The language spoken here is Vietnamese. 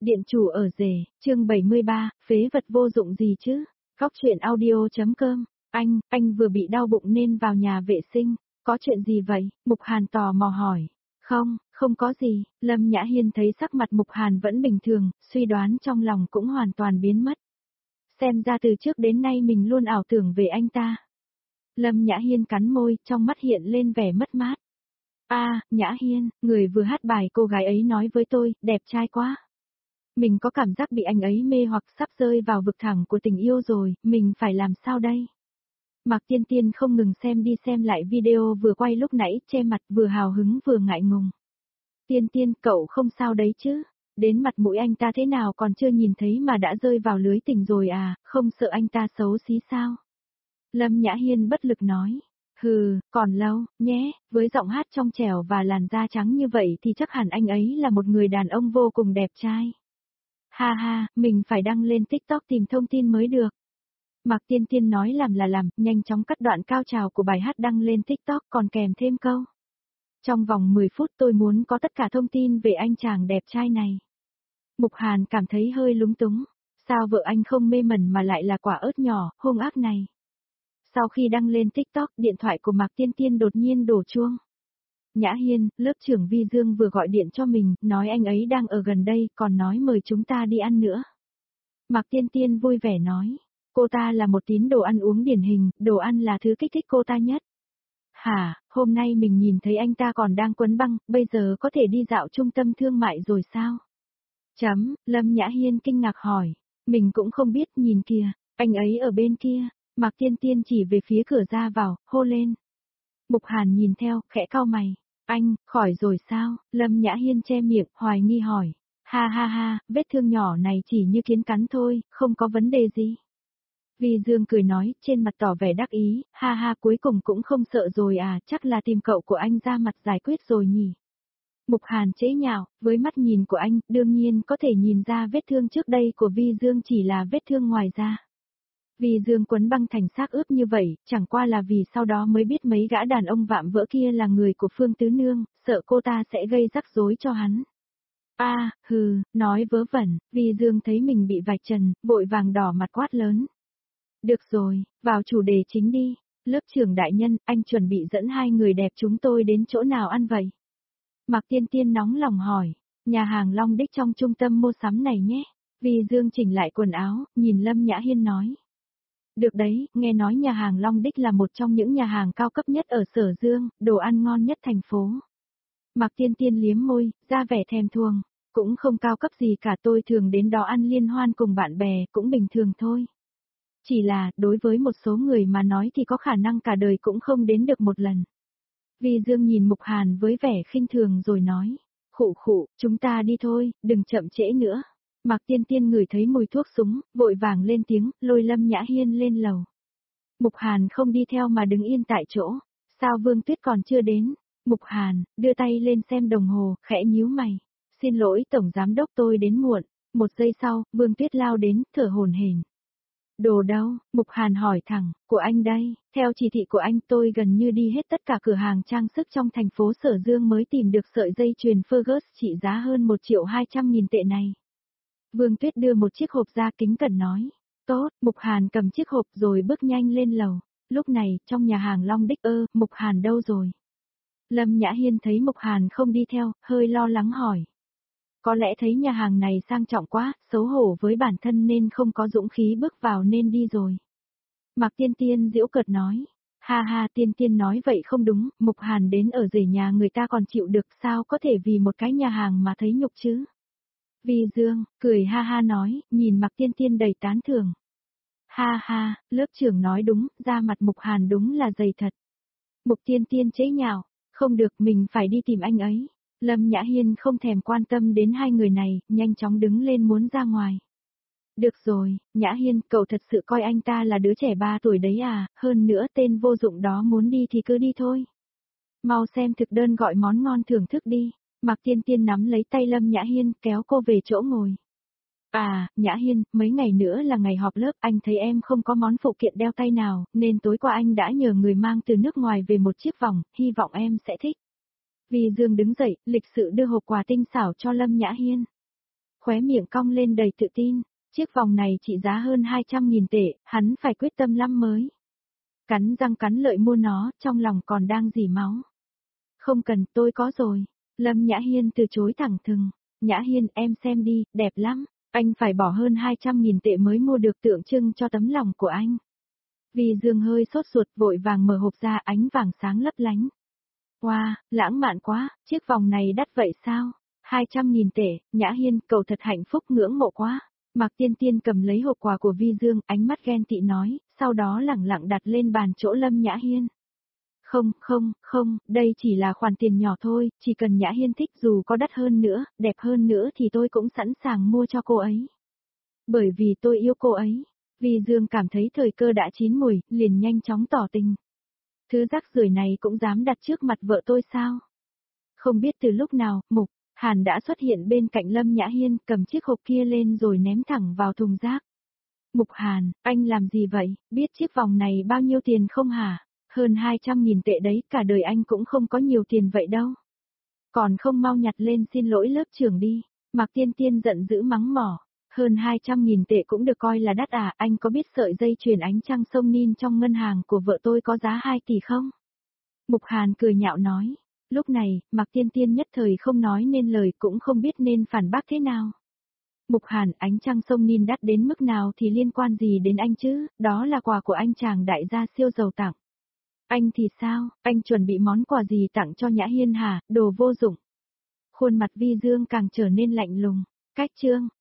Điện chủ ở rể, chương 73, phế vật vô dụng gì chứ? Góc truyện audio.com, anh vừa bị đau bụng nên vào nhà vệ sinh, có chuyện gì vậy? Mục Hàn tò mò hỏi. Không có gì, Lâm Nhã Hiên thấy sắc mặt Mục Hàn vẫn bình thường, suy đoán trong lòng cũng hoàn toàn biến mất. Xem ra từ trước đến nay mình luôn ảo tưởng về anh ta. Lâm Nhã Hiên cắn môi, trong mắt hiện lên vẻ mất mát. Nhã Hiên, người vừa hát bài cô gái ấy nói với tôi, đẹp trai quá. Mình có cảm giác bị anh ấy mê hoặc sắp rơi vào vực thẳm của tình yêu rồi, mình phải làm sao đây? Mạc Tiên Tiên không ngừng xem đi xem lại video vừa quay lúc nãy, che mặt vừa hào hứng vừa ngại ngùng. Tiên Tiên, cậu không sao đấy chứ? Đến mặt mũi anh ta thế nào còn chưa nhìn thấy mà đã rơi vào lưới tình rồi à, không sợ anh ta xấu xí sao? Lâm Nhã Hiên bất lực nói. Còn lâu, nhé, với giọng hát trong trẻo và làn da trắng như vậy thì chắc hẳn anh ấy là một người đàn ông vô cùng đẹp trai. Ha, mình phải đăng lên TikTok tìm thông tin mới được. Mạc Tiên Tiên nói làm là làm, nhanh chóng cắt đoạn cao trào của bài hát đăng lên TikTok còn kèm thêm câu. Trong vòng 10 phút tôi muốn có tất cả thông tin về anh chàng đẹp trai này. Mục Hàn cảm thấy hơi lúng túng, sao vợ anh không mê mẩn mà lại là quả ớt nhỏ, hung ác này. Sau khi đăng lên TikTok, điện thoại của Mạc Tiên Tiên đột nhiên đổ chuông. Nhã Hiên, lớp trưởng Vi Dương vừa gọi điện cho mình, nói anh ấy đang ở gần đây, còn nói mời chúng ta đi ăn nữa. Mạc Tiên Tiên vui vẻ nói, cô ta là một tín đồ ăn uống điển hình, đồ ăn là thứ kích thích cô ta nhất. Hả, hôm nay mình nhìn thấy anh ta còn đang quấn băng, bây giờ có thể đi dạo trung tâm thương mại rồi sao? Lâm Nhã Hiên kinh ngạc hỏi, mình cũng không biết, nhìn kìa, anh ấy ở bên kia. Mạc Tiên Tiên chỉ về phía cửa ra vào, hô lên. Mục Hàn nhìn theo, khẽ cau mày. Anh, khỏi rồi sao? Lâm Nhã Hiên che miệng, hoài nghi hỏi. Ha, vết thương nhỏ này chỉ như kiến cắn thôi, không có vấn đề gì. Vi Dương cười nói, trên mặt tỏ vẻ đắc ý, ha, cuối cùng cũng không sợ rồi à, chắc là tìm cậu của anh ra mặt giải quyết rồi nhỉ. Mục Hàn chế nhạo, với mắt nhìn của anh, đương nhiên có thể nhìn ra vết thương trước đây của Vi Dương chỉ là vết thương ngoài da. Vì Dương quấn băng thành xác ướp như vậy, chẳng qua là vì sau đó mới biết mấy gã đàn ông vạm vỡ kia là người của Phương Tứ Nương, sợ cô ta sẽ gây rắc rối cho hắn. Nói vớ vẩn, Vì Dương thấy mình bị vạch trần, vội vàng đỏ mặt quát lớn. Được rồi, vào chủ đề chính đi, lớp trưởng đại nhân, anh chuẩn bị dẫn hai người đẹp chúng tôi đến chỗ nào ăn vậy? Mạc Tiên Tiên nóng lòng hỏi, nhà hàng Long Đích trong trung tâm mua sắm này nhé. Vì Dương chỉnh lại quần áo, nhìn Lâm Nhã Hiên nói. Được đấy, nghe nói nhà hàng Long Đích là một trong những nhà hàng cao cấp nhất ở Sở Dương, đồ ăn ngon nhất thành phố. Mạc Tiên Tiên liếm môi, ra vẻ thèm thuồng, cũng không cao cấp gì cả, tôi thường đến đó ăn liên hoan cùng bạn bè, cũng bình thường thôi. Chỉ là, đối với một số người mà nói thì có khả năng cả đời cũng không đến được một lần. Vi Dương nhìn Mục Hàn với vẻ khinh thường rồi nói, khụ, chúng ta đi thôi, đừng chậm trễ nữa. Mạc Tiên Tiên ngửi thấy mùi thuốc súng, vội vàng lên tiếng, lôi Lâm Nhã Hiên lên lầu. Mục Hàn không đi theo mà đứng yên tại chỗ. Sao Vương Tuyết còn chưa đến? Mục Hàn, đưa tay lên xem đồng hồ, khẽ nhíu mày. Xin lỗi Tổng Giám Đốc, tôi đến muộn. Một giây sau, Vương Tuyết lao đến, thở hổn hển. Đồ đâu? Mục Hàn hỏi thẳng, của anh đây. Theo chỉ thị của anh, tôi gần như đi hết tất cả cửa hàng trang sức trong thành phố Sở Dương mới tìm được sợi dây chuyền Fergus trị giá hơn 1.200.000 tệ này. Vương Tuyết đưa một chiếc hộp ra, kính cẩn nói. Tốt, Mục Hàn cầm chiếc hộp rồi bước nhanh lên lầu. Lúc này, trong nhà hàng Long Đích, Mục Hàn đâu rồi? Lâm Nhã Hiên thấy Mục Hàn không đi theo, hơi lo lắng hỏi. Có lẽ thấy nhà hàng này sang trọng quá, xấu hổ với bản thân nên không có dũng khí bước vào nên đi rồi. Mạc Tiên Tiên giễu cợt nói. Ha, Tiên Tiên nói vậy không đúng, Mục Hàn đến ở rể nhà người ta còn chịu được, sao có thể vì một cái nhà hàng mà thấy nhục chứ? Vi Dương, cười ha nói, nhìn Mạc Tiên Tiên đầy tán thưởng. Ha, lớp trưởng nói đúng, da mặt Mục Hàn đúng là dày thật. Mục Tiên Tiên chế nhạo, không được, mình phải đi tìm anh ấy. Lâm Nhã Hiên không thèm quan tâm đến hai người này, nhanh chóng đứng lên muốn ra ngoài. Được rồi, Nhã Hiên, cậu thật sự coi anh ta là đứa trẻ 3 tuổi đấy à, hơn nữa tên vô dụng đó muốn đi thì cứ đi thôi. Mau xem thực đơn gọi món ngon thưởng thức đi. Mạc Tiên Tiên nắm lấy tay Lâm Nhã Hiên, kéo cô về chỗ ngồi. Nhã Hiên, mấy ngày nữa là ngày họp lớp, anh thấy em không có món phụ kiện đeo tay nào, nên tối qua anh đã nhờ người mang từ nước ngoài về một chiếc vòng, hy vọng em sẽ thích. Vi Dương đứng dậy, lịch sự đưa hộp quà tinh xảo cho Lâm Nhã Hiên. khóe miệng cong lên đầy tự tin. Chiếc vòng này trị giá hơn 200.000 tệ, hắn phải quyết tâm lắm mới. Cắn răng cắn lợi mua nó, trong lòng còn đang rỉ máu. Không cần, tôi có rồi. Lâm Nhã Hiên từ chối thẳng thừng. Nhã Hiên, em xem đi, đẹp lắm. Anh phải bỏ hơn 200.000 tệ mới mua được, tượng trưng cho tấm lòng của anh. Vi Dương hơi sốt ruột, vội vàng mở hộp ra, ánh vàng sáng lấp lánh. Wow, lãng mạn quá, chiếc vòng này đắt vậy sao? 200.000 tệ, Nhã Hiên, cậu thật hạnh phúc, ngưỡng mộ quá. Mạc Tiên Tiên cầm lấy hộp quà của Vi Dương, ánh mắt ghen tị nói, sau đó lẳng lặng đặt lên bàn chỗ Lâm Nhã Hiên. Không, đây chỉ là khoản tiền nhỏ thôi, chỉ cần Nhã Hiên thích, dù có đắt hơn nữa, đẹp hơn nữa thì tôi cũng sẵn sàng mua cho cô ấy. Bởi vì tôi yêu cô ấy. Vi Dương cảm thấy thời cơ đã chín mùi, liền nhanh chóng tỏ tình. Thứ rác rưởi này cũng dám đặt trước mặt vợ tôi sao? Không biết từ lúc nào, Mục Hàn đã xuất hiện bên cạnh Lâm Nhã Hiên, cầm chiếc hộp kia lên rồi ném thẳng vào thùng rác. Mục Hàn, anh làm gì vậy, biết chiếc vòng này bao nhiêu tiền không hả? Hơn 200.000 tệ đấy, cả đời anh cũng không có nhiều tiền vậy đâu. Còn không mau nhặt lên xin lỗi lớp trưởng đi. Mạc Tiên Tiên giận dữ mắng mỏ. Hơn 200.000 tệ cũng được coi là đắt à, anh có biết sợi dây chuyền ánh trăng sông Nin trong ngân hàng của vợ tôi có giá 2 tỷ không? Mục Hàn cười nhạo nói. Lúc này, Mạc Tiên Tiên nhất thời không nói nên lời, cũng không biết nên phản bác thế nào. Mục Hàn, ánh trăng sông Nin đắt đến mức nào thì liên quan gì đến anh chứ, đó là quà của anh chàng đại gia siêu giàu tặng. Anh thì sao, anh chuẩn bị món quà gì tặng cho Nhã Hiên hả, đồ vô dụng. Khuôn mặt Vi Dương càng trở nên lạnh lùng. Cách chương